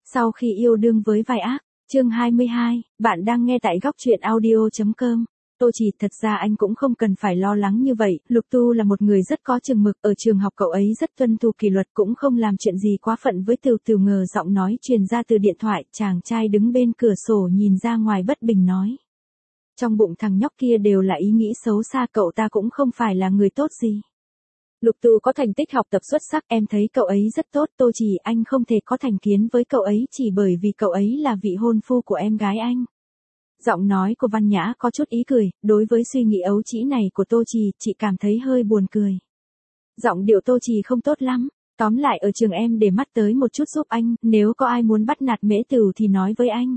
Sau khi yêu đương với vai ác, chương 22, bạn đang nghe tại góc truyện audio.com. Tô Chỉ, thật ra anh cũng không cần phải lo lắng như vậy, Lục Tu là một người rất có chừng mực, ở trường học cậu ấy rất tuân thủ kỷ luật, cũng không làm chuyện gì quá phận với Từ Từ. Ngờ giọng nói truyền ra từ điện thoại, chàng trai đứng bên cửa sổ nhìn ra ngoài bất bình nói. Trong bụng thằng nhóc kia đều là ý nghĩ xấu xa, cậu ta cũng không phải là người tốt gì. Lục Tu có thành tích học tập xuất sắc, em thấy cậu ấy rất tốt. Tô Chỉ, anh không thể có thành kiến với cậu ấy chỉ bởi vì cậu ấy là vị hôn phu của em gái anh. Giọng nói của Văn Nhã có chút ý cười, đối với suy nghĩ ấu trĩ này của Tô Chỉ, chị cảm thấy hơi buồn cười. Giọng điệu Tô Chỉ không tốt lắm, tóm lại ở trường em để mắt tới một chút giúp anh, nếu có ai muốn bắt nạt Mễ Tửu thì nói với anh.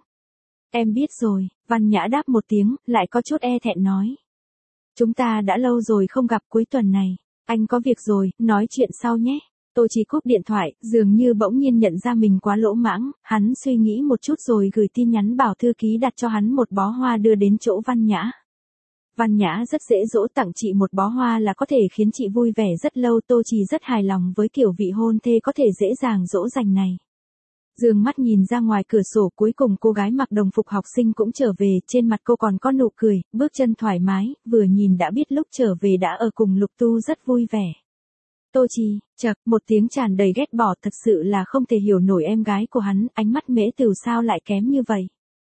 Em biết rồi, Văn Nhã đáp một tiếng, lại có chút e thẹn nói. Chúng ta đã lâu rồi không gặp, cuối tuần này, anh có việc rồi, nói chuyện sau nhé. Tô Chỉ cúp điện thoại, dường như bỗng nhiên nhận ra mình quá lỗ mãng, hắn suy nghĩ một chút rồi gửi tin nhắn bảo thư ký đặt cho hắn một bó hoa đưa đến chỗ Văn Nhã. Văn Nhã rất dễ dỗ, tặng chị một bó hoa là có thể khiến chị vui vẻ rất lâu. Tô Chỉ rất hài lòng với kiểu vị hôn thê có thể dễ dàng dỗ dành này. Dương mắt nhìn ra ngoài cửa sổ, cuối cùng cô gái mặc đồng phục học sinh cũng trở về, trên mặt cô còn có nụ cười, bước chân thoải mái, vừa nhìn đã biết lúc trở về đã ở cùng Lục Tu rất vui vẻ. Tô Chỉ, chậc, một tiếng tràn đầy ghét bỏ, thật sự là không thể hiểu nổi em gái của hắn, ánh mắt Mễ Tửu sao lại kém như vậy.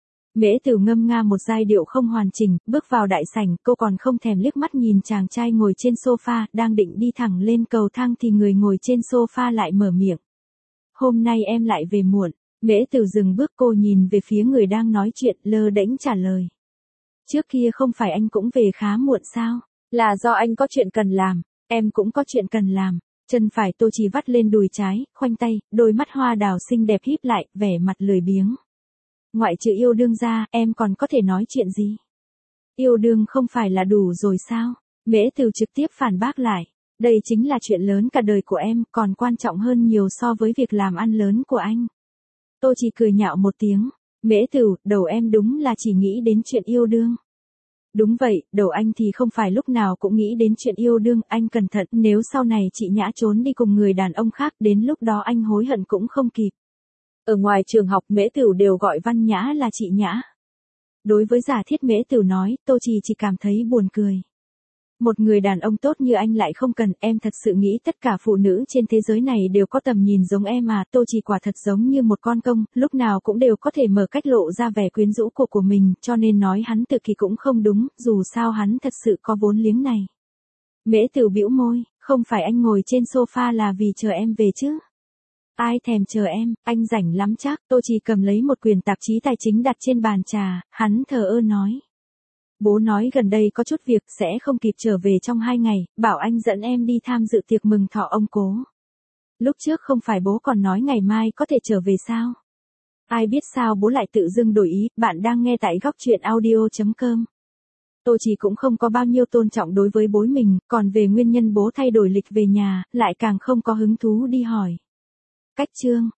Mễ Tửu ngâm nga một giai điệu không hoàn chỉnh, bước vào đại sảnh, cô còn không thèm liếc mắt nhìn chàng trai ngồi trên sofa, đang định đi thẳng lên cầu thang thì người ngồi trên sofa lại mở miệng. Hôm nay em lại về muộn. Mễ Tửu dừng bước, cô nhìn về phía người đang nói chuyện, lơ đễnh trả lời. Trước kia không phải anh cũng về khá muộn sao? Là do anh có chuyện cần làm, em cũng có chuyện cần làm. Chân phải Tô Chỉ vắt lên đùi trái, khoanh tay, đôi mắt hoa đào xinh đẹp híp lại, vẻ mặt lười biếng. Ngoại trừ yêu đương ra, em còn có thể nói chuyện gì? Yêu đương không phải là đủ rồi sao? Mễ Tửu trực tiếp phản bác lại. Đây chính là chuyện lớn cả đời của em, còn quan trọng hơn nhiều so với việc làm ăn lớn của anh. Tô Chỉ cười nhạo một tiếng. Mễ Tửu, đầu em đúng là chỉ nghĩ đến chuyện yêu đương. Đúng vậy, đầu anh thì không phải lúc nào cũng nghĩ đến chuyện yêu đương, anh cẩn thận, nếu sau này chị Nhã trốn đi cùng người đàn ông khác, đến lúc đó anh hối hận cũng không kịp. Ở ngoài trường học, Mễ Tửu đều gọi Văn Nhã là chị Nhã. Đối với giả thiết Mễ Tửu nói, Tô Chỉ cảm thấy buồn cười. Một người đàn ông tốt như anh lại không cần, em thật sự nghĩ tất cả phụ nữ trên thế giới này đều có tầm nhìn giống em à? Tô Chỉ quả thật giống như một con công, lúc nào cũng đều có thể mở cách lộ ra vẻ quyến rũ của mình, cho nên nói hắn tự kỳ cũng không đúng, dù sao hắn thật sự có vốn liếng này. Mễ Tửu bĩu môi, không phải anh ngồi trên sofa là vì chờ em về chứ? Ai thèm chờ em, anh rảnh lắm chắc. Tô Chỉ cầm lấy một quyển tạp chí tài chính đặt trên bàn trà, hắn thờ ơ nói. Bố nói gần đây có chút việc, sẽ không kịp trở về trong 2 ngày, bảo anh dẫn em đi tham dự tiệc mừng thọ ông cố. Lúc trước không phải bố còn nói ngày mai có thể trở về sao? Ai biết sao bố lại tự dưng đổi ý. Bạn đang nghe tại góc truyện audio.com. Tô Chỉ cũng không có bao nhiêu tôn trọng đối với bố mình, còn về nguyên nhân bố thay đổi lịch về nhà, lại càng không có hứng thú đi hỏi. Cách chương.